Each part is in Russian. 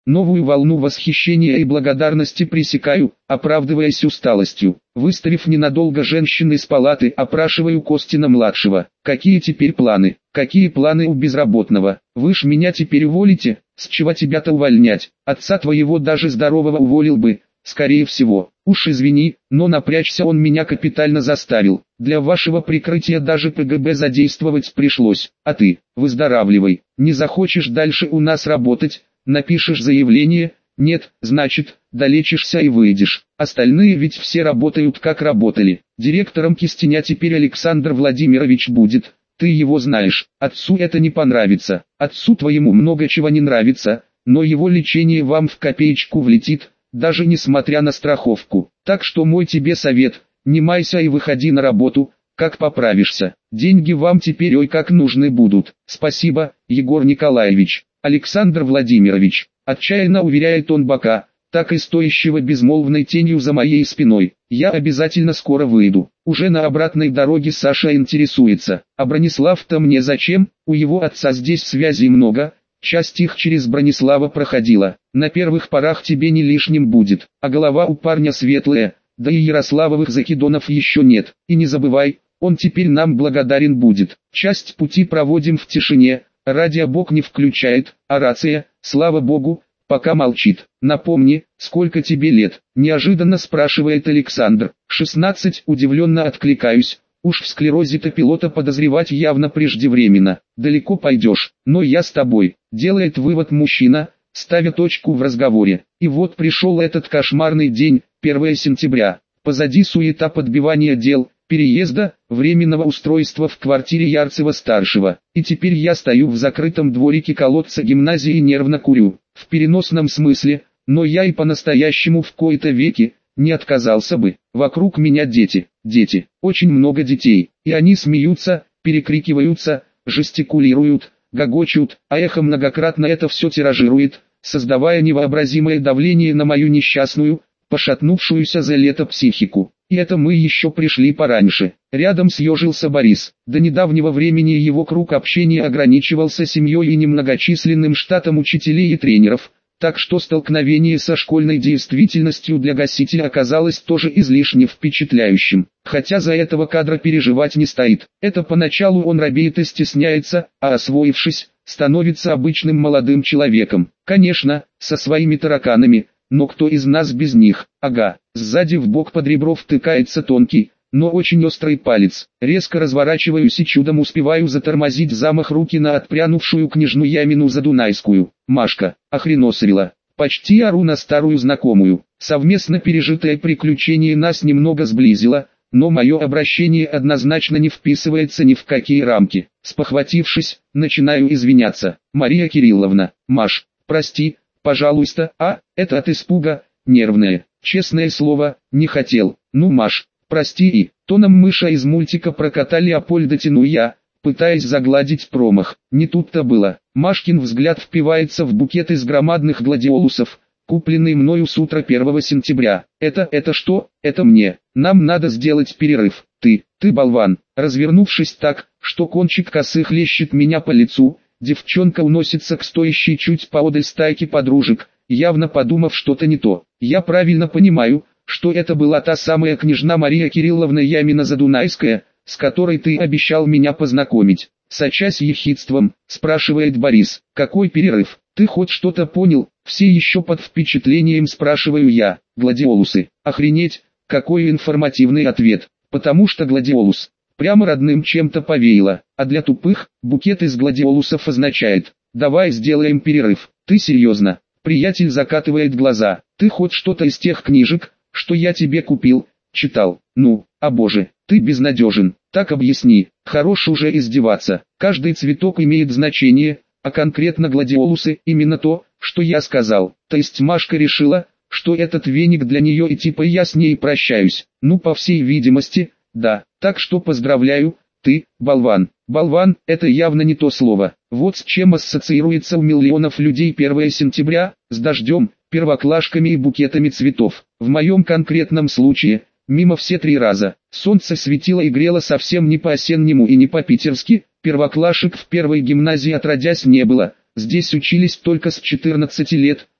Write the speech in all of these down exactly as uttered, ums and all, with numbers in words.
Новую волну восхищения и благодарности пресекаю, оправдываясь усталостью. Выставив ненадолго женщин из палаты, опрашиваю Костина-младшего. Какие теперь планы? Какие планы у безработного? Вы ж меня теперь уволите? С чего тебя-то увольнять? Отца твоего даже здорового уволил бы, скорее всего. Уж извини, но напрячься он меня капитально заставил. Для вашего прикрытия даже КГБ задействовать пришлось. А ты, выздоравливай. Не захочешь дальше у нас работать, напишешь заявление, нет, значит, долечишься и выйдешь. Остальные ведь все работают как работали. Директором Кистеня теперь Александр Владимирович будет. Ты его знаешь. Отцу это не понравится. Отцу твоему много чего не нравится, но его лечение вам в копеечку влетит, даже несмотря на страховку. Так что мой тебе совет, не майся и выходи на работу, как поправишься. Деньги вам теперь ой как нужны будут. Спасибо, Егор Николаевич. Александр Владимирович, отчаянно уверяет он бока, так и стоящего безмолвной тенью за моей спиной. Я обязательно скоро выйду. Уже на обратной дороге Саша интересуется, а Бронислав-то мне зачем? У его отца здесь связей много, часть их через Бронислава проходила. На первых порах тебе не лишним будет, а голова у парня светлая, да и Ярославовых закидонов еще нет. И не забывай, он теперь нам благодарен будет. Часть пути проводим в тишине. Радио Бог не включает, а рация, слава Богу, пока молчит. Напомни, сколько тебе лет? Неожиданно спрашивает Александр. шестнадцать, удивленно откликаюсь. Уж в склерозе-то пилота подозревать явно преждевременно. Далеко пойдешь, но я с тобой. Делает вывод мужчина, ставя точку в разговоре. И вот пришел этот кошмарный день, первое сентября. Позади суета подбивания дел, переезда, временного устройства в квартире Ярцева-старшего. И теперь я стою в закрытом дворике колодца гимназии и нервно курю. В переносном смысле, но я и по-настоящему в кои-то веки не отказался бы. Вокруг меня дети, дети, очень много детей. И они смеются, перекрикиваются, жестикулируют, гогочут, а эхо многократно это все тиражирует, создавая невообразимое давление на мою несчастную, пошатнувшуюся за лето психику. И это мы еще пришли пораньше. Рядом съежился Борис. До недавнего времени его круг общения ограничивался семьей и немногочисленным штатом учителей и тренеров, так что столкновение со школьной действительностью для гасителя оказалось тоже излишне впечатляющим. Хотя за этого кадра переживать не стоит. Это поначалу он робеет и стесняется, а освоившись, становится обычным молодым человеком. Конечно, со своими тараканами. Но кто из нас без них? Ага, сзади в бок под ребро втыкается тонкий, но очень острый палец. Резко разворачиваюсь и чудом успеваю затормозить замах руки на отпрянувшую княжну Ямину Задунайскую. Машка, охреносовила. Почти ору на старую знакомую. Совместно пережитое приключение нас немного сблизило, но мое обращение однозначно не вписывается ни в какие рамки. Спохватившись, начинаю извиняться. Мария Кирилловна, Маш, прости, пожалуйста, а, это от испуга, нервное, честное слово, не хотел. Ну, Маш, прости и, тоном мыша из мультика про кота Леопольда тяну я, пытаясь загладить промах. Не тут-то было. Машкин взгляд впивается в букет из громадных гладиолусов, купленный мною с утра первого сентября. Это, это что? Это мне. Нам надо сделать перерыв. Ты, ты болван. Развернувшись так, что кончик косы хлещет меня по лицу, девчонка уносится к стоящей чуть поодаль стайке подружек, явно подумав что-то не то. Я правильно понимаю, что это была та самая княжна Мария Кирилловна Ямина-Задунайская, с которой ты обещал меня познакомить. Сочась ехидством, спрашивает Борис. Какой перерыв? Ты хоть что-то понял? Все еще под впечатлением спрашиваю я. Гладиолусы. Охренеть, какой информативный ответ. Потому что гладиолус. Прямо родным чем-то повеяло, а для тупых, букет из гладиолусов означает «давай сделаем перерыв». Ты серьезно? Приятель закатывает глаза. Ты хоть что-то из тех книжек, что я тебе купил, читал? Ну, а боже, ты безнадежен. Так объясни, хорош уже издеваться. Каждый цветок имеет значение, а конкретно гладиолусы именно то, что я сказал. То есть Машка решила, что этот веник для нее и типа я с ней прощаюсь. Ну, по всей видимости, да. Так что поздравляю, ты, болван. Болван – это явно не то слово. Вот с чем ассоциируется у миллионов людей первое сентября, с дождем, первоклашками и букетами цветов. В моем конкретном случае, мимо все три раза. Солнце светило и грело совсем не по-осеннему и не по-питерски, первоклашек в первой гимназии отродясь не было. Здесь учились только с четырнадцати лет,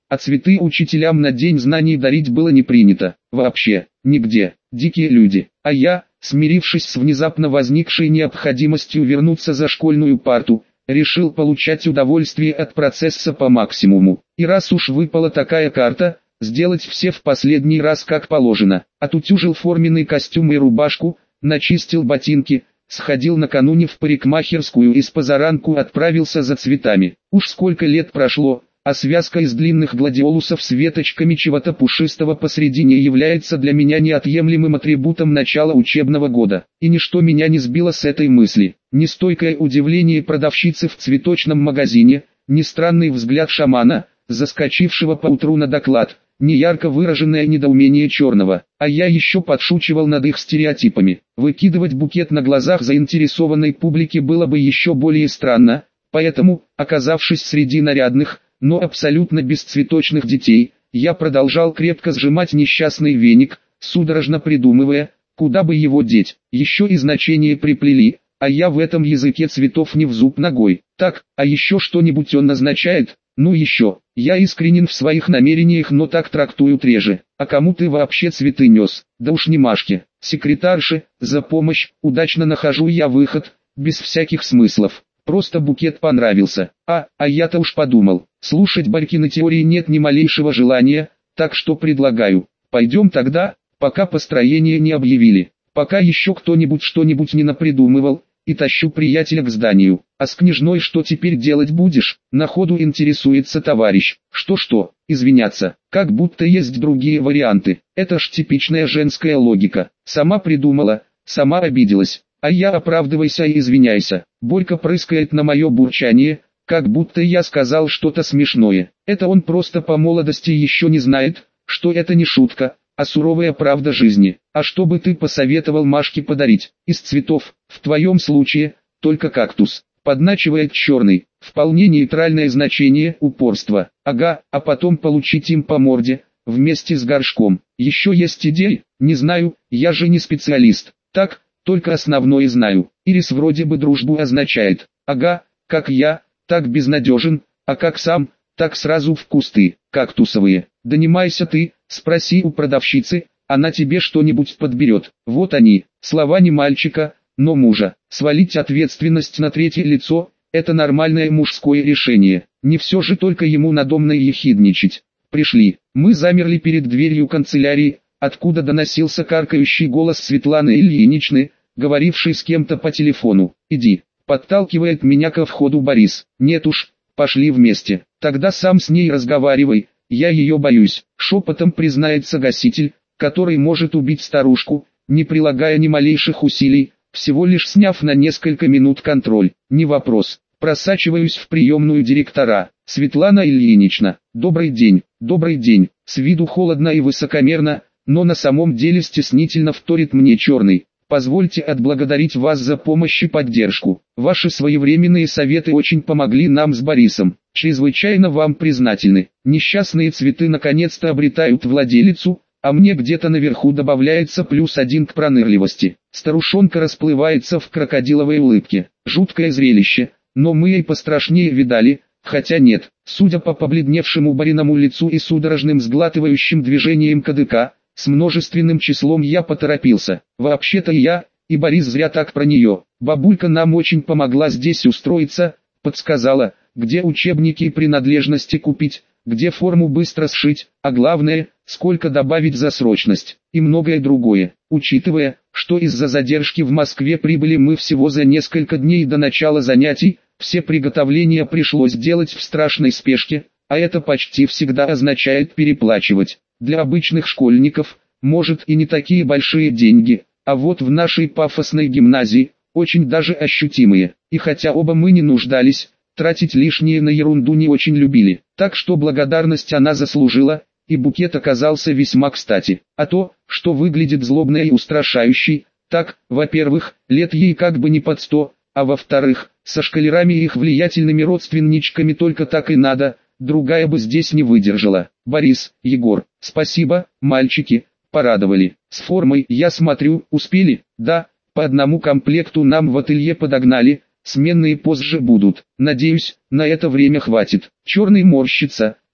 а цветы учителям на День знаний дарить было не принято. Вообще, нигде. Дикие люди. А я, смирившись с внезапно возникшей необходимостью вернуться за школьную парту, решил получать удовольствие от процесса по максимуму. И раз уж выпала такая карта, сделать все в последний раз как положено. Отутюжил форменный костюм и рубашку, начистил ботинки, сходил накануне в парикмахерскую и с позаранку отправился за цветами. Уж сколько лет прошло, а связка из длинных гладиолусов с веточками чего-то пушистого посредине является для меня неотъемлемым атрибутом начала учебного года. И ничто меня не сбило с этой мысли. Ни стойкое удивление продавщицы в цветочном магазине, ни странный взгляд шамана, заскочившего поутру на доклад, ни ярко выраженное недоумение черного. А я еще подшучивал над их стереотипами. Выкидывать букет на глазах заинтересованной публики было бы еще более странно, поэтому, оказавшись среди нарядных, но абсолютно бесцветочных детей, я продолжал крепко сжимать несчастный веник, судорожно придумывая, куда бы его деть. Еще и значение приплели, а я в этом языке цветов не в зуб ногой. Так, а еще что-нибудь он означает? Ну еще, я искренен в своих намерениях, но так трактуют реже. А кому ты вообще цветы нес? Да уж не Машке, секретарше, за помощь, удачно нахожу я выход, без всяких смыслов. Просто букет понравился. А, а я-то уж подумал, слушать Барькины теории нет ни малейшего желания, так что предлагаю, пойдем тогда, пока построение не объявили, пока еще кто-нибудь что-нибудь не напридумывал, и тащу приятеля к зданию. А с княжной что теперь делать будешь? На ходу интересуется товарищ. Что-что, извиняться, как будто есть другие варианты. Это ж типичная женская логика. Сама придумала, сама обиделась. А я оправдывайся и извиняйся. Борька прыскает на мое бурчание, как будто я сказал что-то смешное. Это он просто по молодости еще не знает, что это не шутка, а суровая правда жизни. А что бы ты посоветовал Машке подарить? Из цветов, в твоем случае, только кактус. Подначивает черный, вполне нейтральное значение упорства. Ага, а потом получить им по морде, вместе с горшком. Еще есть идеи? Не знаю, я же не специалист. Так, только основное знаю. Ирис вроде бы дружбу означает. Ага, как я, так безнадежен, а как сам, так сразу в кусты, кактусовые. Да не майся ты, спроси у продавщицы, она тебе что-нибудь подберет. Вот они, слова не мальчика, но мужа. Свалить ответственность на третье лицо – это нормальное мужское решение. Не все же только ему надомно ехидничать. Пришли. Мы замерли перед дверью канцелярии, откуда доносился каркающий голос Светланы Ильиничны, говорившей с кем-то по телефону. «Иди», – подталкивает меня ко входу Борис. «Нет уж, пошли вместе. Тогда сам с ней разговаривай, я ее боюсь», – шепотом признается гаситель, который может убить старушку, не прилагая ни малейших усилий, всего лишь сняв на несколько минут контроль. Не вопрос. Просачиваюсь в приемную директора. Светлана Ильинична, добрый день, добрый день. С виду холодно и высокомерно, но на самом деле стеснительно вторит мне черный. Позвольте отблагодарить вас за помощь и поддержку. Ваши своевременные советы очень помогли нам с Борисом. Чрезвычайно вам признательны. Несчастные цветы наконец-то обретают владелицу, а мне где-то наверху добавляется плюс один к пронырливости. Старушонка расплывается в крокодиловой улыбке. Жуткое зрелище, но мы и пострашнее видали, хотя нет. Судя по побледневшему бариному лицу и судорожным сглатывающим движением кадыка, с множественным числом я поторопился. Вообще-то я, и Борис зря так про нее. Бабулька нам очень помогла здесь устроиться, подсказала, где учебники и принадлежности купить, где форму быстро сшить, а главное, сколько добавить за срочность, и многое другое. Учитывая, что из-за задержки в Москве прибыли мы всего за несколько дней до начала занятий, все приготовления пришлось делать в страшной спешке, а это почти всегда означает переплачивать. Для обычных школьников, может и не такие большие деньги, а вот в нашей пафосной гимназии, очень даже ощутимые. И хотя оба мы не нуждались, тратить лишнее на ерунду не очень любили. Так что благодарность она заслужила, и букет оказался весьма кстати. А то, что выглядит злобной и устрашающей, так, во-первых, лет ей как бы не под сто, а во-вторых, со школярами и их влиятельными родственничками только так и надо, другая бы здесь не выдержала. Борис, Егор, спасибо, мальчики, порадовали. С формой, я смотрю, успели? Да, по одному комплекту нам в ателье подогнали, сменные позже будут. Надеюсь, на это время хватит. Черный морщится,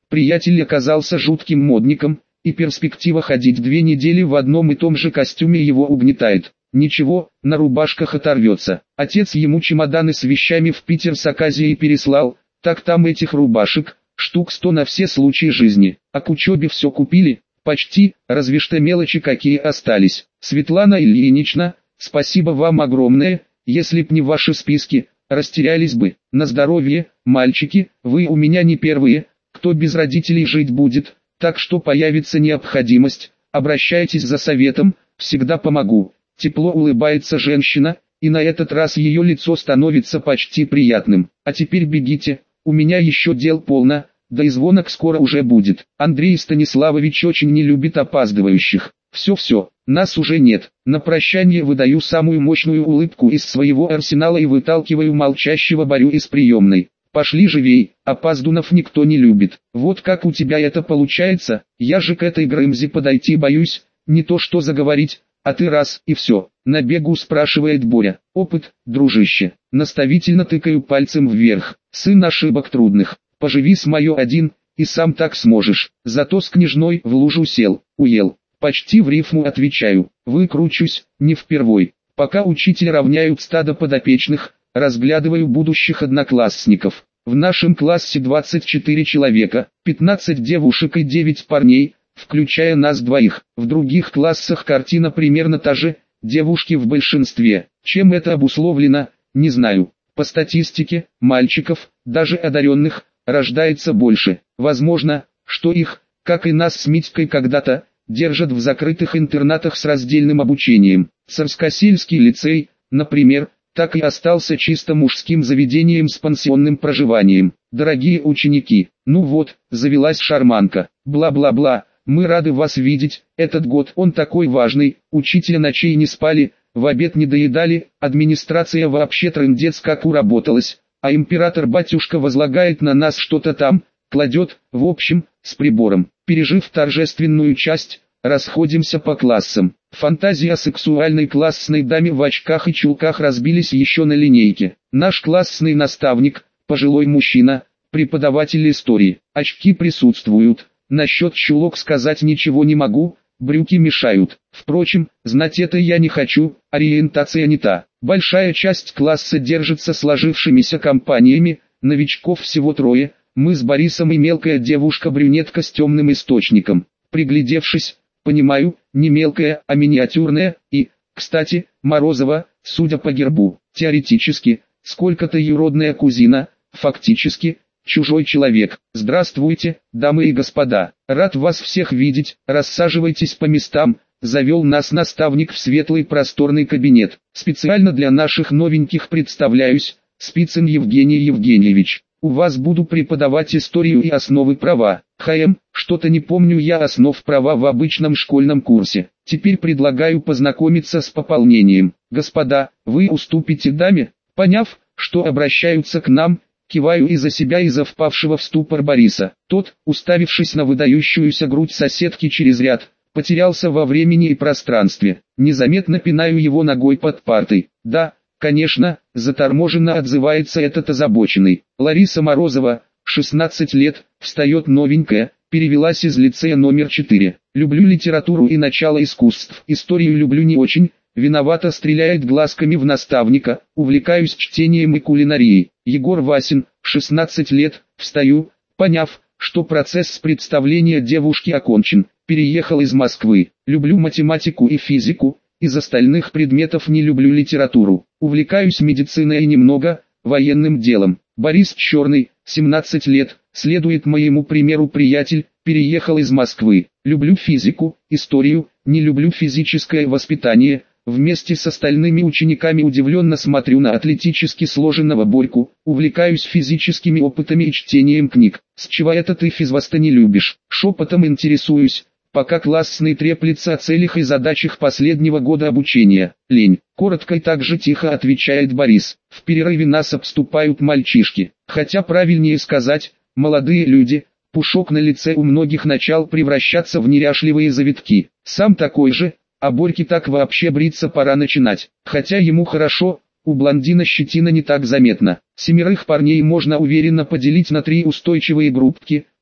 Приятель оказался жутким модником, и перспектива ходить две недели в одном и том же костюме его угнетает. Ничего, на рубашках оторвется. Отец ему чемоданы с вещами в Питер с Аказией переслал, так там этих рубашек, штук сто на все случаи жизни. А к учебе все купили, почти, разве что мелочи какие остались. Светлана Ильинична, спасибо вам огромное, если б не ваши списки, растерялись бы. На здоровье, мальчики, вы у меня не первые, кто без родителей жить будет, так что появится необходимость, обращайтесь за советом, всегда помогу. Тепло улыбается женщина, и на этот раз ее лицо становится почти приятным. А теперь бегите, у меня еще дел полно, да и звонок скоро уже будет. Андрей Станиславович очень не любит опаздывающих. Все-все, нас уже нет. На прощание выдаю самую мощную улыбку из своего арсенала и выталкиваю молчащего Борю из приемной. Пошли живей, опаздунов никто не любит. Вот как у тебя это получается, я же к этой Грымзе подойти боюсь, не то что заговорить, а ты раз и все. На бегу спрашивает Боря. Опыт, дружище. Наставительно тыкаю пальцем вверх. Сын ошибок трудных. Поживи с мое один, и сам так сможешь. Зато с княжной в лужу сел, уел. Почти в рифму отвечаю. Выкручусь, не впервой. Пока учитель равняют стадо подопечных, разглядываю будущих одноклассников. В нашем классе двадцать четыре человека, пятнадцать девушек и девять парней, включая нас двоих. В других классах картина примерно та же, девушки в большинстве. Чем это обусловлено, не знаю. По статистике, мальчиков, даже одаренных, рождается больше. Возможно, что их, как и нас с Митькой когда-то, держат в закрытых интернатах с раздельным обучением. Царскосельский лицей, например, так и остался чисто мужским заведением с пансионным проживанием. Дорогие ученики, ну вот, завелась шарманка, бла-бла-бла, мы рады вас видеть, этот год он такой важный, учителя ночей не спали, в обед не доедали, администрация вообще трындец как уработалась, а император-батюшка возлагает на нас что-то там, кладет, в общем, с прибором. Пережив торжественную часть, расходимся по классам. Фантазии о сексуальной классной даме в очках и чулках разбились еще на линейке. Наш классный наставник, пожилой мужчина, преподаватель истории. Очки присутствуют. Насчет чулок сказать ничего не могу, брюки мешают. Впрочем, знать это я не хочу, ориентация не та. Большая часть класса держится сложившимися компаниями, новичков всего трое, мы с Борисом и мелкая девушка-брюнетка с темным источником. Приглядевшись, понимаю, не мелкая, а миниатюрная, и, кстати, Морозова, судя по гербу, теоретически, сколько-то юродная кузина, фактически, чужой человек. Здравствуйте, дамы и господа, рад вас всех видеть, рассаживайтесь по местам, завел нас наставник в светлый просторный кабинет. Специально для наших новеньких представляюсь, Спицын Евгений Евгеньевич. У вас буду преподавать историю и основы права. ХМ, что-то не помню я основ права в обычном школьном курсе. Теперь предлагаю познакомиться с пополнением. Господа, вы уступите даме? Поняв, что обращаются к нам, киваю и за себя, и за впавшего в ступор Бориса. Тот, уставившись на выдающуюся грудь соседки через ряд, потерялся во времени и пространстве. Незаметно пинаю его ногой под партой. Да, конечно, заторможенно отзывается этот озабоченный. Лариса Морозова, шестнадцать лет, встает новенькая, перевелась из лицея номер четыре. Люблю литературу и начало искусств. Историю люблю не очень, виновато стреляет глазками в наставника, увлекаюсь чтением и кулинарией. Егор Васин, шестнадцать лет, встаю, поняв, что процесс представления девушки окончен, переехал из Москвы. Люблю математику и физику. Из остальных предметов не люблю литературу. Увлекаюсь медициной и немного военным делом. Борис Черный, семнадцать лет, следует моему примеру приятель, переехал из Москвы. Люблю физику, историю, не люблю физическое воспитание. Вместе с остальными учениками удивленно смотрю на атлетически сложенного Борьку, увлекаюсь физическими опытами и чтением книг. С чего это ты физвоста не любишь? Шепотом интересуюсь, пока классный треплется о целях и задачах последнего года обучения. Лень. Коротко и так же тихо отвечает Борис. В перерыве нас обступают мальчишки. Хотя правильнее сказать, молодые люди. Пушок на лице у многих начал превращаться в неряшливые завитки. Сам такой же, а Борьке так вообще бриться пора начинать. Хотя ему хорошо, у блондина щетина не так заметна. Семерых парней можно уверенно поделить на три устойчивые группки.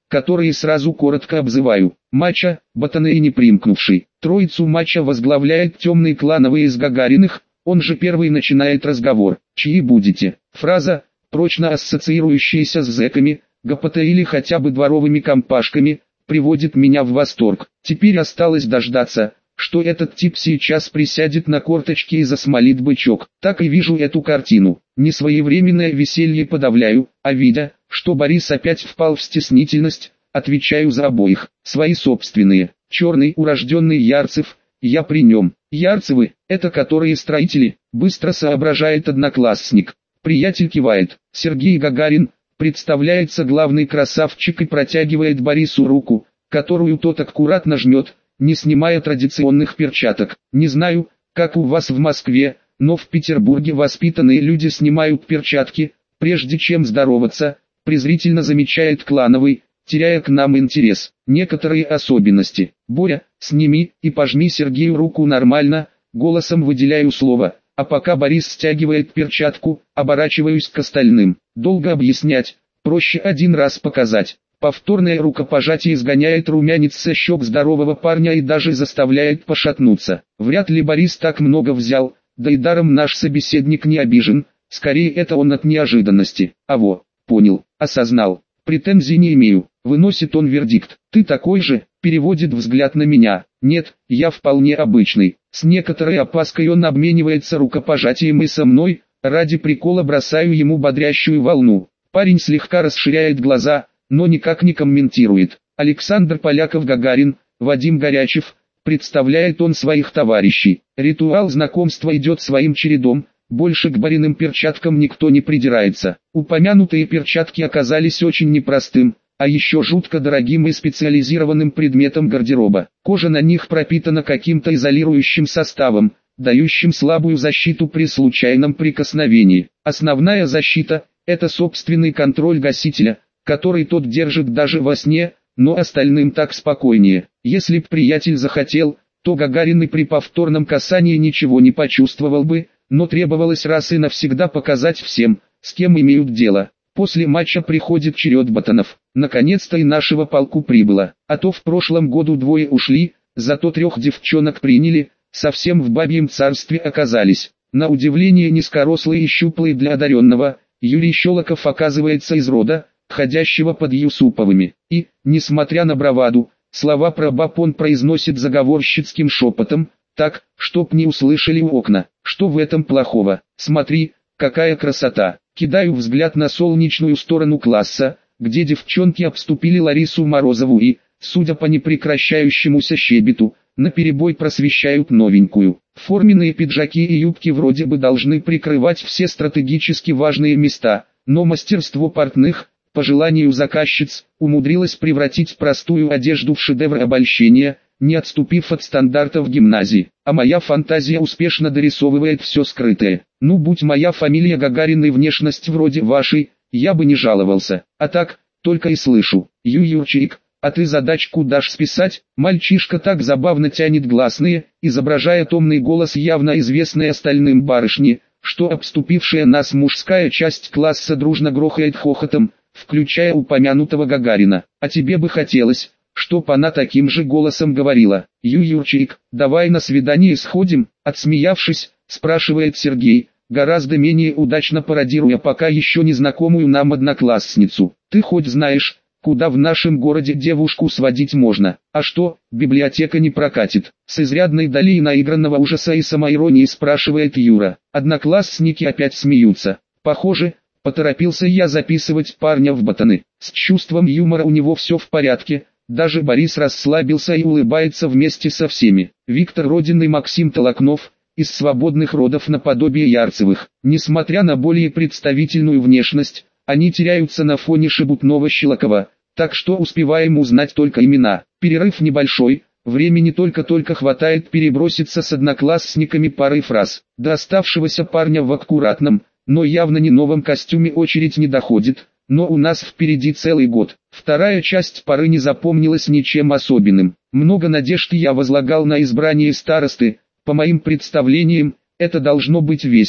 которые сразу коротко обзываю. Мачо, ботаны и непримкнувший. Троицу Мачо возглавляет темный клановый из Гагариных, он же первый начинает разговор. Чьи будете? Фраза, прочно ассоциирующаяся с зэками, ГПТ или хотя бы дворовыми компашками, приводит меня в восторг. Теперь осталось дождаться, что этот тип сейчас присядет на корточки и засмолит бычок. Так и вижу эту картину. Несвоевременное веселье подавляю, а видя, что Борис опять впал в стеснительность, отвечаю за обоих. Свои собственные. Черный урожденный Ярцев, я при нем. Ярцевы, это которые строители, быстро соображает одноклассник. Приятель кивает. Сергей Гагарин, представляется главный красавчик и протягивает Борису руку, которую тот аккуратно жмет, не снимая традиционных перчаток. Не знаю, как у вас в Москве, но в Петербурге воспитанные люди снимают перчатки, прежде чем здороваться, презрительно замечает клановый, теряя к нам интерес. Некоторые особенности. Боря, сними и пожми Сергею руку нормально, голосом выделяю слово, а пока Борис стягивает перчатку, оборачиваюсь к остальным. Долго объяснять, проще один раз показать. Повторное рукопожатие изгоняет румянец со щек здорового парня и даже заставляет пошатнуться. Вряд ли Борис так много взял, да и даром наш собеседник не обижен, скорее это он от неожиданности. А во, понял, осознал, претензий не имею, выносит он вердикт. Ты такой же, переводит взгляд на меня. Нет, я вполне обычный. С некоторой опаской он обменивается рукопожатием и со мной, ради прикола бросаю ему бодрящую волну. Парень слегка расширяет глаза, но никак не комментирует. Александр Поляков-Гагарин, Вадим Горячев, представляет он своих товарищей. Ритуал знакомства идет своим чередом, больше к Бориным перчаткам никто не придирается. Упомянутые перчатки оказались очень непростым, а еще жутко дорогим и специализированным предметом гардероба. Кожа на них пропитана каким-то изолирующим составом, дающим слабую защиту при случайном прикосновении. Основная защита – это собственный контроль гасителя, который тот держит даже во сне, но остальным так спокойнее. Если б приятель захотел, то Гагарин и при повторном касании ничего не почувствовал бы, но требовалось раз и навсегда показать всем, с кем имеют дело. После матча приходит черед ботанов. Наконец-то и нашего полку прибыло, а то в прошлом году двое ушли, зато трех девчонок приняли, совсем в бабьем царстве оказались. На удивление низкорослый и щуплый для одаренного, Юрий Щелоков оказывается из рода, ходящего под Юсуповыми. И, несмотря на браваду, слова про баб он произносит заговорщицким шепотом, так, чтоб не услышали у окна. Что в этом плохого? Смотри, какая красота. Кидаю взгляд на солнечную сторону класса, где девчонки обступили Ларису Морозову и, судя по непрекращающемуся щебету, наперебой просвещают новенькую. Форменные пиджаки и юбки вроде бы должны прикрывать все стратегически важные места, но мастерство портных, по желанию заказчиц, умудрилось превратить простую одежду в шедевр обольщения, не отступив от стандартов гимназии. А моя фантазия успешно дорисовывает все скрытое. Ну будь моя фамилия Гагарин и внешность вроде вашей, я бы не жаловался. А так, только и слышу: Ю Юрчик, а ты задачку дашь списать? Мальчишка так забавно тянет гласные, изображая томный голос явно известной остальным барышни, что обступившая нас мужская часть класса дружно грохает хохотом, включая упомянутого Гагарина. А тебе бы хотелось, чтоб она таким же голосом говорила: Ю Юрчик, давай на свидание сходим? Отсмеявшись, спрашивает Сергей, гораздо менее удачно пародируя пока еще незнакомую нам одноклассницу. Ты хоть знаешь, куда в нашем городе девушку сводить можно? А что, библиотека не прокатит? С изрядной долей наигранного ужаса и самоиронии спрашивает Юра. Одноклассники опять смеются. Похоже, поторопился я записывать парня в ботаны. С чувством юмора у него все в порядке. Даже Борис расслабился и улыбается вместе со всеми. Виктор Родин и Максим Толокнов, из свободных родов наподобие Ярцевых. Несмотря на более представительную внешность, они теряются на фоне шебутного Щелокова, так что успеваем узнать только имена. Перерыв небольшой, времени только-только хватает переброситься с одноклассниками парой фраз. До оставшегося парня в аккуратном, но явно не новом костюме очередь не доходит. Но у нас впереди целый год. Вторая часть поры не запомнилась ничем особенным. Много надежд я возлагал на избрание старосты. По моим представлениям, это должно быть весело,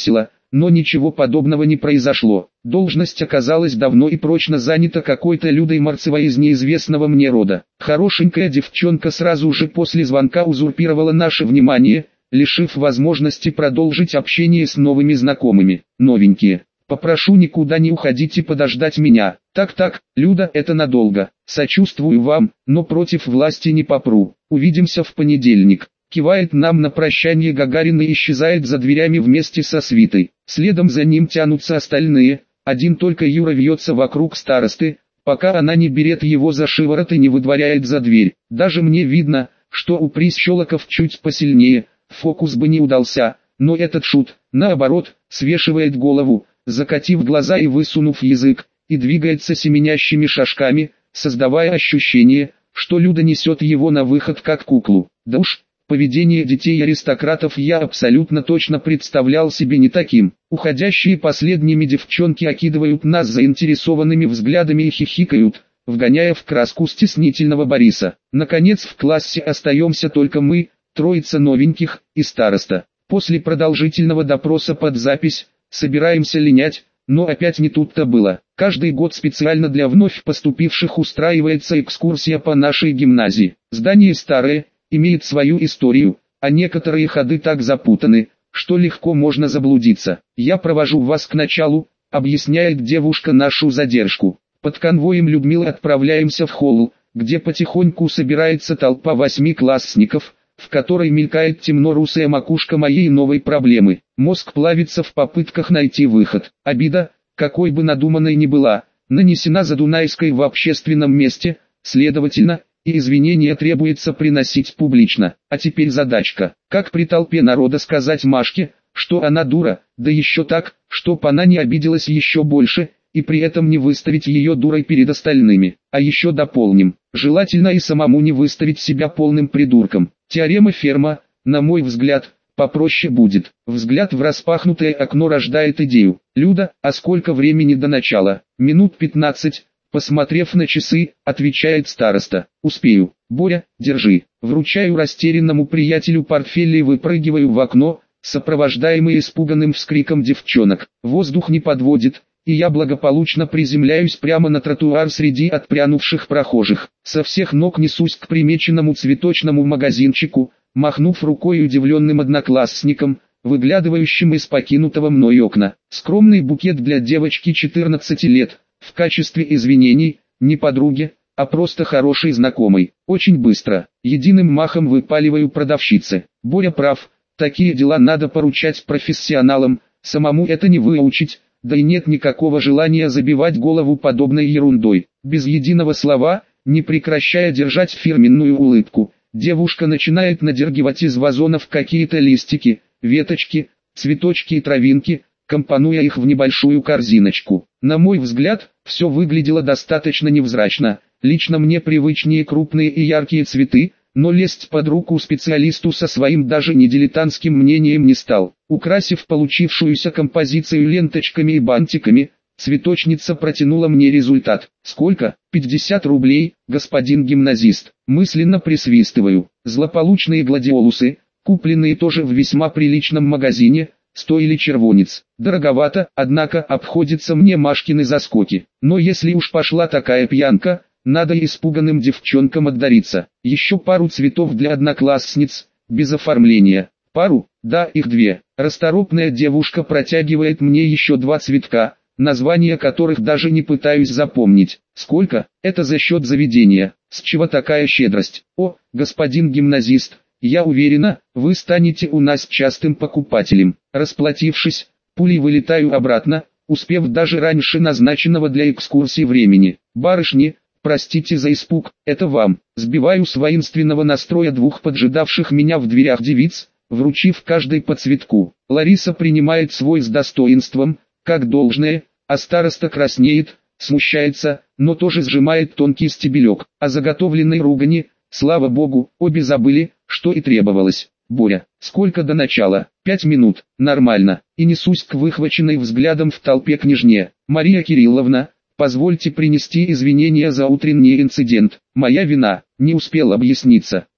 но ничего подобного не произошло. Должность оказалась давно и прочно занята какой-то Людой Марцевой из неизвестного мне рода. Хорошенькая девчонка сразу же после звонка узурпировала наше внимание, лишив возможности продолжить общение с новыми знакомыми. Новенькие. Попрошу никуда не уходить и подождать меня. Так-так, Люда, это надолго. Сочувствую вам, но против власти не попру. Увидимся в понедельник. Кивает нам на прощание Гагарин и исчезает за дверями вместе со свитой. Следом за ним тянутся остальные. Один только Юра вьется вокруг старосты, пока она не берет его за шиворот и не выдворяет за дверь. Даже мне видно, что у прищелоков чуть посильнее, фокус бы не удался, но этот шут, наоборот, свешивает голову, закатив глаза и высунув язык, и двигается семенящими шажками, создавая ощущение, что Люда несет его на выход как куклу. Да уж, поведение детей-аристократов я абсолютно точно представлял себе не таким. Уходящие последними девчонки окидывают нас заинтересованными взглядами и хихикают, вгоняя в краску стеснительного Бориса. Наконец в классе остаемся только мы, троица новеньких и староста. После продолжительного допроса под запись, собираемся линять, но опять не тут-то было. Каждый год специально для вновь поступивших устраивается экскурсия по нашей гимназии. Здание старое, имеет свою историю, а некоторые ходы так запутаны, что легко можно заблудиться. Я провожу вас к началу, объясняет девушка нашу задержку. Под конвоем Людмилы отправляемся в холл, где потихоньку собирается толпа восьмиклассников, в которой мелькает темно-русая макушка моей новой проблемы. Мозг плавится в попытках найти выход. Обида, какой бы надуманной ни была, нанесена Задунайской в общественном месте, следовательно, и извинения требуется приносить публично. А теперь задачка, как при толпе народа сказать Машке, что она дура, да еще так, чтоб она не обиделась еще больше, и при этом не выставить ее дурой перед остальными. А еще дополним, желательно и самому не выставить себя полным придурком. Теорема Ферма, на мой взгляд, попроще будет. Взгляд в распахнутое окно рождает идею. Люда, а сколько времени до начала? Минут пятнадцать. Посмотрев на часы, отвечает староста. Успею. Боря, держи. Вручаю растерянному приятелю портфель и выпрыгиваю в окно, сопровождаемый испуганным вскриком девчонок. Воздух не подводит, и я благополучно приземляюсь прямо на тротуар среди отпрянувших прохожих. Со всех ног несусь к примеченному цветочному магазинчику, махнув рукой удивленным одноклассникам, выглядывающим из покинутого мной окна. Скромный букет для девочки четырнадцати лет, в качестве извинений, не подруги, а просто хороший знакомый. Очень быстро, единым махом выпаливаю продавщице. Боря прав, такие дела надо поручать профессионалам, самому это не выучить. Да и нет никакого желания забивать голову подобной ерундой. Без единого слова, не прекращая держать фирменную улыбку, девушка начинает надергивать из вазонов какие-то листики, веточки, цветочки и травинки, компонуя их в небольшую корзиночку. На мой взгляд, все выглядело достаточно невзрачно. Лично мне привычнее крупные и яркие цветы, но лезть под руку специалисту со своим даже не дилетантским мнением не стал. Украсив получившуюся композицию ленточками и бантиками, цветочница протянула мне результат. Сколько? пятьдесят рублей, господин гимназист. Мысленно присвистываю. Злополучные гладиолусы, купленные тоже в весьма приличном магазине, стоили червонец. Дороговато, однако обходятся мне Машкины заскоки. Но если уж пошла такая пьянка, надо испуганным девчонкам отдариться. Еще пару цветов для одноклассниц, без оформления. Пару? Да, их две. Расторопная девушка протягивает мне еще два цветка, названия которых даже не пытаюсь запомнить. Сколько? Это за счет заведения. С чего такая щедрость? О, господин гимназист, я уверена, вы станете у нас частым покупателем. Расплатившись, пулей вылетаю обратно, успев даже раньше назначенного для экскурсии времени. Барышни, простите за испуг, это вам. Сбиваю с воинственного настроя двух поджидавших меня в дверях девиц, вручив каждой по цветку. Лариса принимает свой с достоинством, как должное, а староста краснеет, смущается, но тоже сжимает тонкий стебелек. О заготовленной ругани, слава богу, обе забыли, что и требовалось. Боря, сколько до начала? Пять минут, нормально. И несусь к выхваченной взглядом в толпе княжне. Мария Кирилловна, позвольте принести извинения за утренний инцидент. Моя вина, не успел объясниться.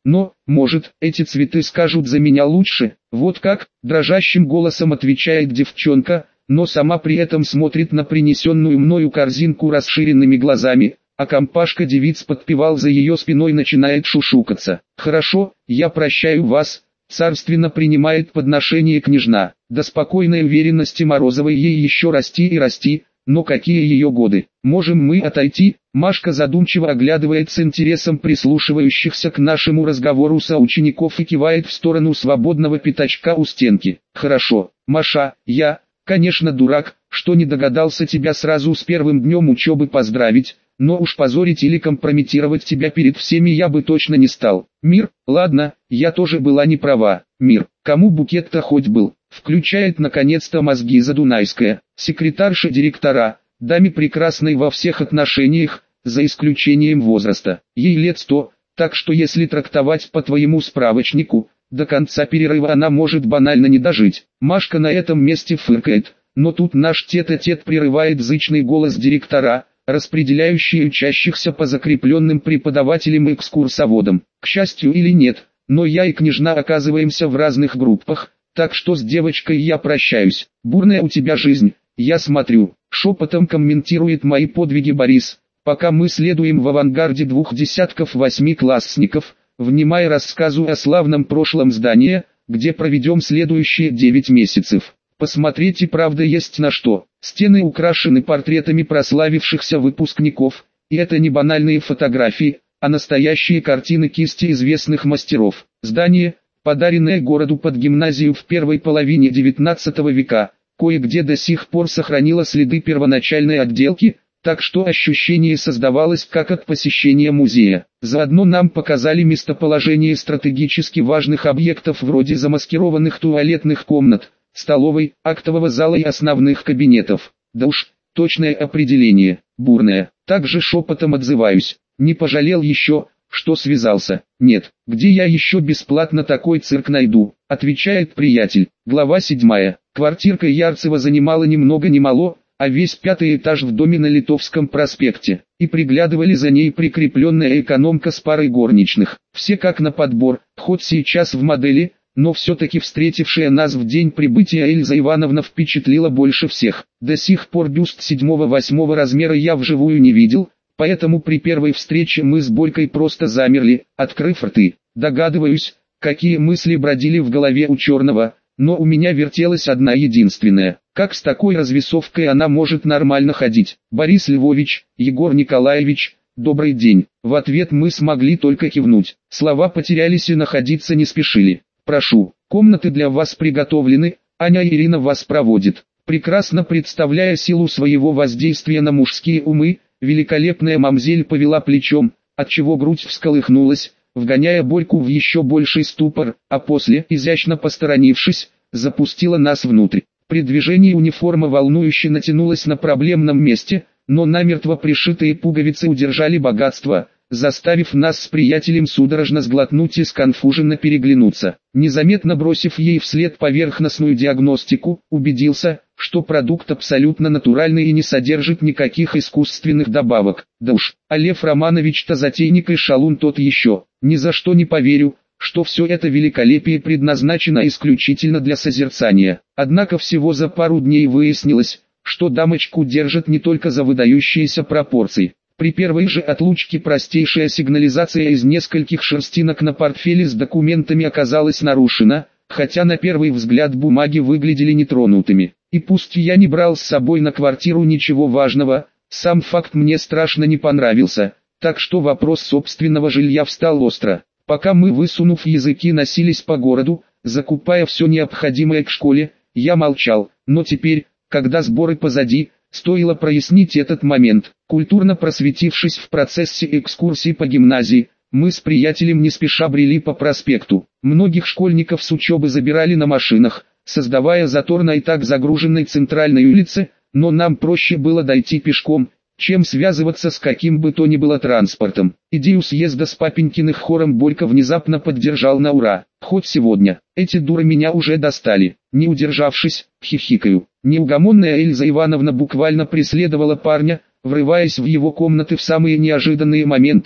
Но, может, эти цветы скажут за меня лучше? Вот как? Дрожащим голосом отвечает девчонка, но сама при этом смотрит на принесенную мною корзинку расширенными глазами, а компашка девиц подпевал за ее спиной начинает шушукаться. «Хорошо, я прощаю вас», царственно принимает подношение княжна. До спокойной уверенности Морозовой ей еще расти и расти, но какие ее годы? Можем мы отойти? Машка задумчиво оглядывает с интересом прислушивающихся к нашему разговору соучеников и кивает в сторону свободного пятачка у стенки. Хорошо, Маша, я, конечно, дурак, что не догадался тебя сразу с первым днем учебы поздравить, но уж позорить или компрометировать тебя перед всеми я бы точно не стал. Мир, ладно, я тоже была не права. Мир, кому букет-то хоть был? Включает наконец-то мозги Задунайская, секретарша директора, даме прекрасной во всех отношениях, за исключением возраста. Ей лет сто, так что если трактовать по твоему справочнику, до конца перерыва она может банально не дожить. Машка на этом месте фыркает, но тут наш тет-а-тет прерывает зычный голос директора, распределяющий учащихся по закрепленным преподавателям и экскурсоводам. К счастью или нет, но я и княжна оказываемся в разных группах, так что с девочкой я прощаюсь. Бурная у тебя жизнь, я смотрю. Шепотом комментирует мои подвиги Борис, пока мы следуем в авангарде двух десятков восьмиклассников, внимая рассказу о славном прошлом здания, где проведем следующие девять месяцев. Посмотреть и правда есть на что. Стены украшены портретами прославившихся выпускников, и это не банальные фотографии, а настоящие картины кисти известных мастеров. Здание, подаренное городу под гимназию в первой половине девятнадцатого века, кое-где до сих пор сохранило следы первоначальной отделки, так что ощущение создавалось как от посещения музея. Заодно нам показали местоположение стратегически важных объектов вроде замаскированных туалетных комнат, столовой, актового зала и основных кабинетов. Да уж, точное определение, бурное. Также шепотом отзываюсь. Не пожалел еще, что связался. Нет, где я еще бесплатно такой цирк найду, отвечает приятель. Глава седьмая. Квартирка Ярцева занимала ни много ни мало, а весь пятый этаж в доме на Литовском проспекте. И приглядывали за ней прикрепленная экономка с парой горничных. Все как на подбор, хоть сейчас в модели, но все-таки встретившая нас в день прибытия Эльза Ивановна впечатлила больше всех. До сих пор бюст седьмого-восьмого размера я вживую не видел, поэтому при первой встрече мы с Борькой просто замерли, открыв рты. Догадываюсь, какие мысли бродили в голове у черного, но у меня вертелась одна единственная. Как с такой развесовкой она может нормально ходить? Борис Львович, Егор Николаевич, добрый день. В ответ мы смогли только кивнуть. Слова потерялись и находиться не спешили. Прошу, комнаты для вас приготовлены, Аня и Ирина вас проводит. Прекрасно представляя силу своего воздействия на мужские умы, великолепная мамзель повела плечом, отчего грудь всколыхнулась, вгоняя Борьку в еще больший ступор, а после, изящно посторонившись, запустила нас внутрь. При движении униформа волнующе натянулась на проблемном месте, но намертво пришитые пуговицы удержали богатство, заставив нас с приятелем судорожно сглотнуть и сконфуженно переглянуться. Незаметно бросив ей вслед поверхностную диагностику, убедился, что продукт абсолютно натуральный и не содержит никаких искусственных добавок. Да уж, а Лев Романович-то затейник и шалун тот еще. Ни за что не поверю, что все это великолепие предназначено исключительно для созерцания. Однако всего за пару дней выяснилось, что дамочку держат не только за выдающиеся пропорции. При первой же отлучке простейшая сигнализация из нескольких шерстинок на портфеле с документами оказалась нарушена, хотя на первый взгляд бумаги выглядели нетронутыми. И пусть я не брал с собой на квартиру ничего важного, сам факт мне страшно не понравился, так что вопрос собственного жилья встал остро. Пока мы, высунув языки, носились по городу, закупая все необходимое к школе, я молчал, но теперь, когда сборы позади, стоило прояснить этот момент. Культурно просветившись в процессе экскурсии по гимназии, мы с приятелем не спеша брели по проспекту. Многих школьников с учебы забирали на машинах, создавая затор на и так загруженной центральной улице, но нам проще было дойти пешком, чем связываться с каким бы то ни было транспортом. Идею съезда с папенькиных хором Борька внезапно поддержал на ура. Хоть сегодня, эти дуры меня уже достали. Не удержавшись, хихикаю. Неугомонная Эльза Ивановна буквально преследовала парня, врываясь в его комнаты в самые неожиданные моменты,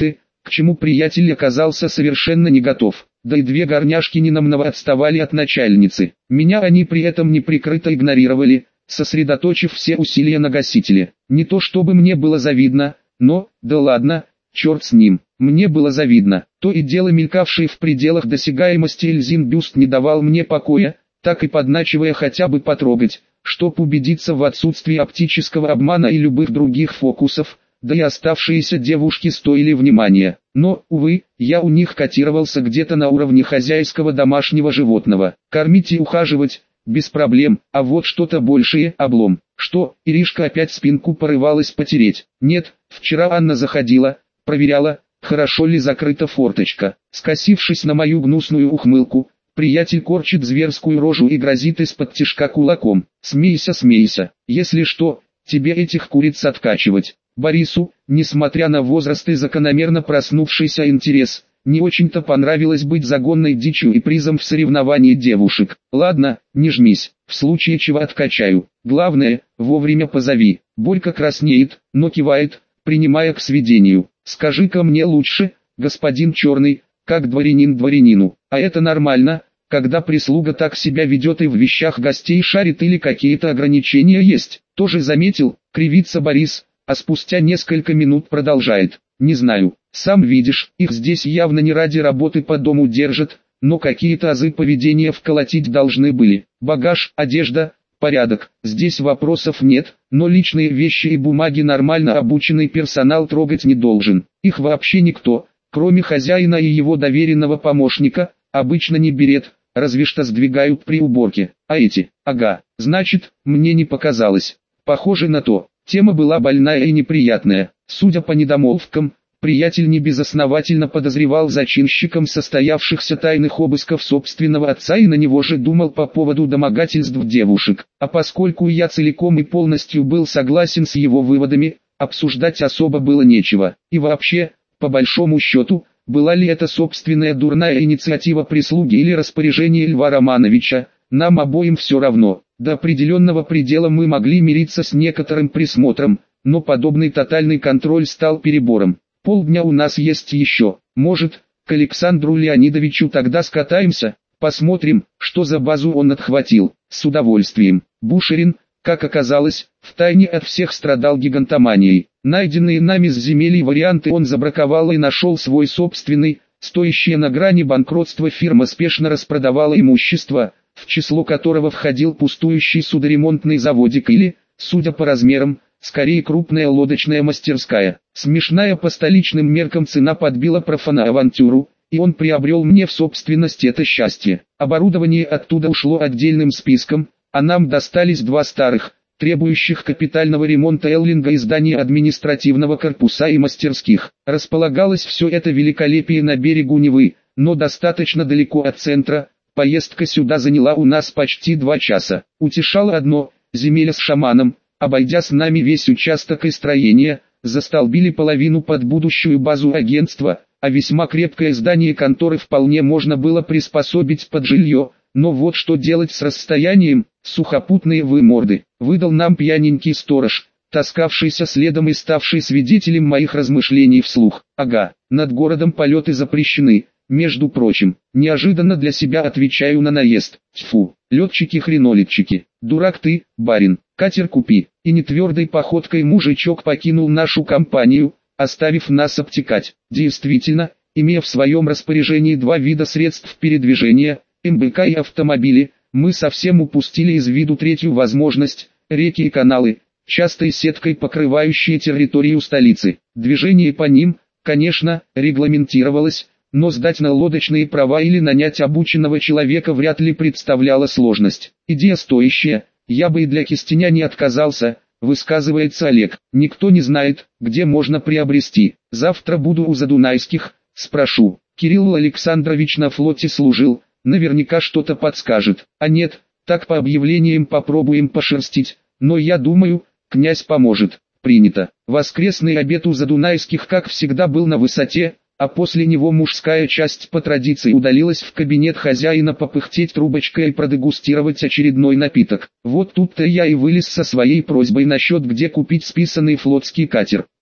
к чему приятель оказался совершенно не готов. Да и две горняшки ненамного отставали от начальницы. Меня они при этом неприкрыто игнорировали, сосредоточив все усилия на гасителе. Не то чтобы мне было завидно, но, да ладно, черт с ним, мне было завидно. То и дело мелькавший в пределах досягаемости Эльзин бюст не давал мне покоя, так и подначивая хотя бы потрогать, чтоб убедиться в отсутствии оптического обмана и любых других фокусов, да и оставшиеся девушки стоили внимания. Но, увы, я у них котировался где-то на уровне хозяйского домашнего животного. Кормить и ухаживать – без проблем, а вот что-то большее – облом. Что, Иришка опять спинку порывалась потереть? Нет, вчера Анна заходила, проверяла, хорошо ли закрыта форточка. Скосившись на мою гнусную ухмылку, приятель корчит зверскую рожу и грозит из-под тишка кулаком. Смейся, смейся, если что, тебе этих куриц откачивать. Борису, несмотря на возраст и закономерно проснувшийся интерес, не очень-то понравилось быть загонной дичью и призом в соревновании девушек. Ладно, не жмись, в случае чего откачаю. Главное, вовремя позови. Борька краснеет, но кивает, принимая к сведению. Скажи-ка мне лучше, господин Черный, как дворянин дворянину, а это нормально, когда прислуга так себя ведет и в вещах гостей шарит или какие-то ограничения есть. Тоже заметил, кривится Борис. А спустя несколько минут продолжает. Не знаю, сам видишь, их здесь явно не ради работы по дому держат, но какие-то азы поведения вколотить должны были. Багаж, одежда, порядок, здесь вопросов нет, но личные вещи и бумаги нормально обученный персонал трогать не должен. Их вообще никто, кроме хозяина и его доверенного помощника, обычно не берет, разве что сдвигают при уборке. А эти, ага, значит, мне не показалось. Похоже на то. Тема была больная и неприятная. Судя по недомолвкам, приятель небезосновательно подозревал зачинщиком состоявшихся тайных обысков собственного отца и на него же думал по поводу домогательств девушек. А поскольку я целиком и полностью был согласен с его выводами, обсуждать особо было нечего. И вообще, по большому счету, была ли это собственная дурная инициатива прислуги или распоряжение Льва Романовича, нам обоим все равно. До определенного предела мы могли мириться с некоторым присмотром, но подобный тотальный контроль стал перебором. Полдня у нас есть еще. Может, к Александру Леонидовичу тогда скатаемся, посмотрим, что за базу он отхватил. С удовольствием. Бушерин, как оказалось, втайне от всех страдал гигантоманией. Найденные нами с земель варианты он забраковал и нашел свой собственный, стоящая на грани банкротства фирма спешно распродавала имущество, в число которого входил пустующий судоремонтный заводик или, судя по размерам, скорее крупная лодочная мастерская. Смешная по столичным меркам цена подбила профана авантюру, и он приобрел мне в собственность это счастье. Оборудование оттуда ушло отдельным списком, а нам достались два старых, требующих капитального ремонта эллинга и здания административного корпуса и мастерских. Располагалось все это великолепие на берегу Невы, но достаточно далеко от центра. Поездка сюда заняла у нас почти два часа. Утешало одно, земля с шаманом, обойдя с нами весь участок и строение, застолбили половину под будущую базу агентства, а весьма крепкое здание конторы вполне можно было приспособить под жилье. Но вот что делать с расстоянием, сухопутные вы морды, выдал нам пьяненький сторож, таскавшийся следом и ставший свидетелем моих размышлений вслух. Ага, над городом полеты запрещены. Между прочим, неожиданно для себя отвечаю на наезд. Тьфу, летчики-хренолетчики, дурак ты, барин, катер купи. И нетвердой походкой мужичок покинул нашу компанию, оставив нас обтекать. Действительно, имея в своем распоряжении два вида средств передвижения, эм бэ ка и автомобили, мы совсем упустили из виду третью возможность, реки и каналы, частой сеткой покрывающие территорию столицы. Движение по ним, конечно, регламентировалось, но сдать на лодочные права или нанять обученного человека вряд ли представляла сложность. Идея стоящая, я бы и для кистеня не отказался, высказывается Олег. Никто не знает, где можно приобрести. Завтра буду у Задунайских, спрошу. Кирилл Александрович на флоте служил, наверняка что-то подскажет. А нет, так по объявлениям попробуем пошерстить, но я думаю, князь поможет. Принято. Воскресный обед у Задунайских как всегда был на высоте, а после него мужская часть по традиции удалилась в кабинет хозяина попыхтеть трубочкой и продегустировать очередной напиток. Вот тут-то я и вылез со своей просьбой насчет где купить списанный флотский катер.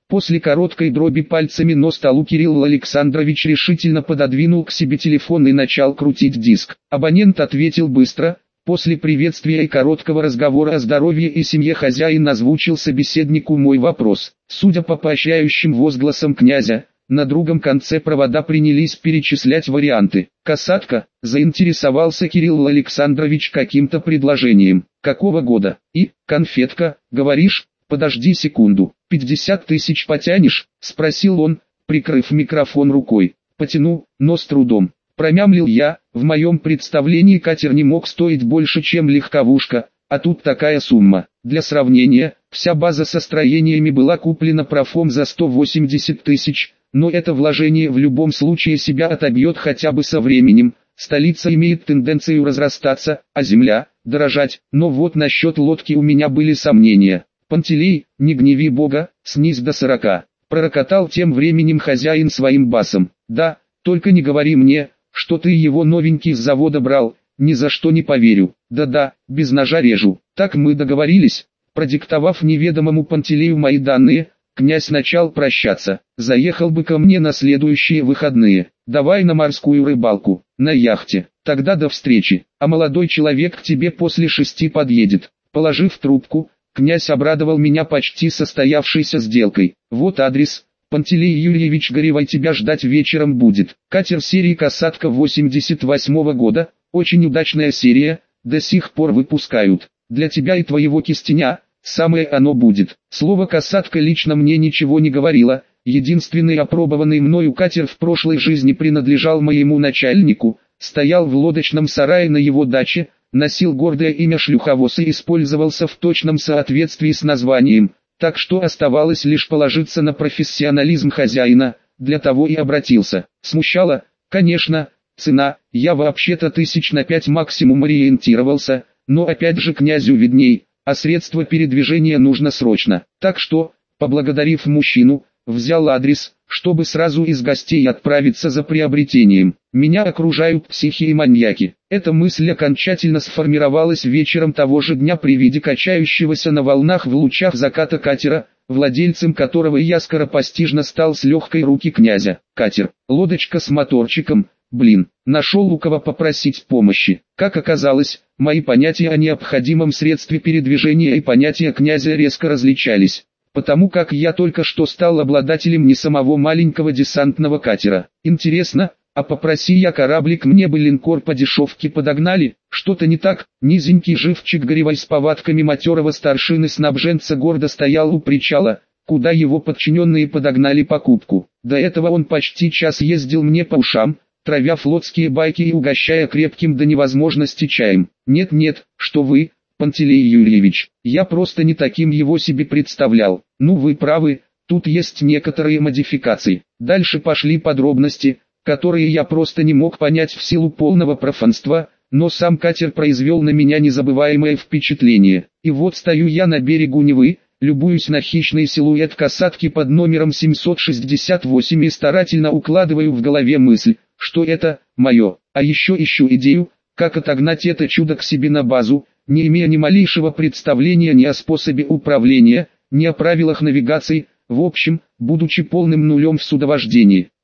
После короткой дроби пальцами на столу Кирилл Александрович решительно пододвинул к себе телефон и начал крутить диск. Абонент ответил быстро. После приветствия и короткого разговора о здоровье и семье хозяин озвучил собеседнику мой вопрос. Судя по поощряющим возгласам князя, на другом конце провода принялись перечислять варианты. «Касатка», заинтересовался Кирилл Александрович каким-то предложением. «Какого года?» И «Конфетка, говоришь? Подожди секунду. пятьдесят тысяч потянешь?» спросил он, прикрыв микрофон рукой. «Потяну, но с трудом». Промямлил я. В моем представлении катер не мог стоить больше, чем легковушка, а тут такая сумма. Для сравнения, вся база со строениями была куплена профом за сто восемьдесят тысяч, но это вложение в любом случае себя отобьет хотя бы со временем. Столица имеет тенденцию разрастаться, а земля – дорожать, но вот насчет лодки у меня были сомнения. «Пантелей, не гневи Бога, снизь до сорока», – пророкотал тем временем хозяин своим басом. «Да, только не говори мне, что ты его новенький с завода брал, ни за что не поверю. Да-да, без ножа режу». Так мы договорились. Продиктовав неведомому Пантелею мои данные, князь начал прощаться. «Заехал бы ко мне на следующие выходные. Давай на морскую рыбалку, на яхте. Тогда до встречи, а молодой человек к тебе после шести подъедет». Положив трубку, князь обрадовал меня почти состоявшейся сделкой. «Вот адрес. Пантелей Юрьевич Горевой тебя ждать вечером будет». Катер серии «Касатка» восемьдесят восьмого года, очень удачная серия, до сих пор выпускают. Для тебя и твоего кистеня, самое оно будет. Слово «Касатка» лично мне ничего не говорило, единственный опробованный мною катер в прошлой жизни принадлежал моему начальнику, стоял в лодочном сарае на его даче, носил гордое имя шлюховоз и использовался в точном соответствии с названием. Так что оставалось лишь положиться на профессионализм хозяина, для того и обратился. Смущало, конечно, цена, я вообще-то тысяч на пять максимум ориентировался, но опять же князю видней, а средства передвижения нужно срочно. Так что, поблагодарив мужчину, взял адрес, чтобы сразу из гостей отправиться за приобретением. Меня окружают психи и маньяки. Эта мысль окончательно сформировалась вечером того же дня при виде качающегося на волнах в лучах заката катера, владельцем которого я скоропостижно стал с легкой руки князя. Катер, лодочка с моторчиком, блин, нашел у кого попросить помощи. Как оказалось, мои понятия о необходимом средстве передвижения и понятия князя резко различались. Потому как я только что стал обладателем не самого маленького десантного катера. Интересно, а попроси я кораблик, мне бы линкор по дешевке подогнали? Что-то не так? Низенький живчик Горевой с повадками матерого старшины-снабженца гордо стоял у причала, куда его подчиненные подогнали покупку. До этого он почти час ездил мне по ушам, травя флотские байки и угощая крепким до невозможности чаем. Нет-нет, что вы, Пантелей Юрьевич, я просто не таким его себе представлял. Ну вы правы, тут есть некоторые модификации. Дальше пошли подробности, которые я просто не мог понять в силу полного профанства, но сам катер произвел на меня незабываемое впечатление. И вот стою я на берегу Невы, любуюсь на хищный силуэт касатки под номером семьсот шестьдесят восемь и старательно укладываю в голове мысль, что это мое. А еще ищу идею, как отогнать это чудо к себе на базу, не имея ни малейшего представления ни о способе управления, ни о правилах навигации, в общем, будучи полным нулем в судовождении.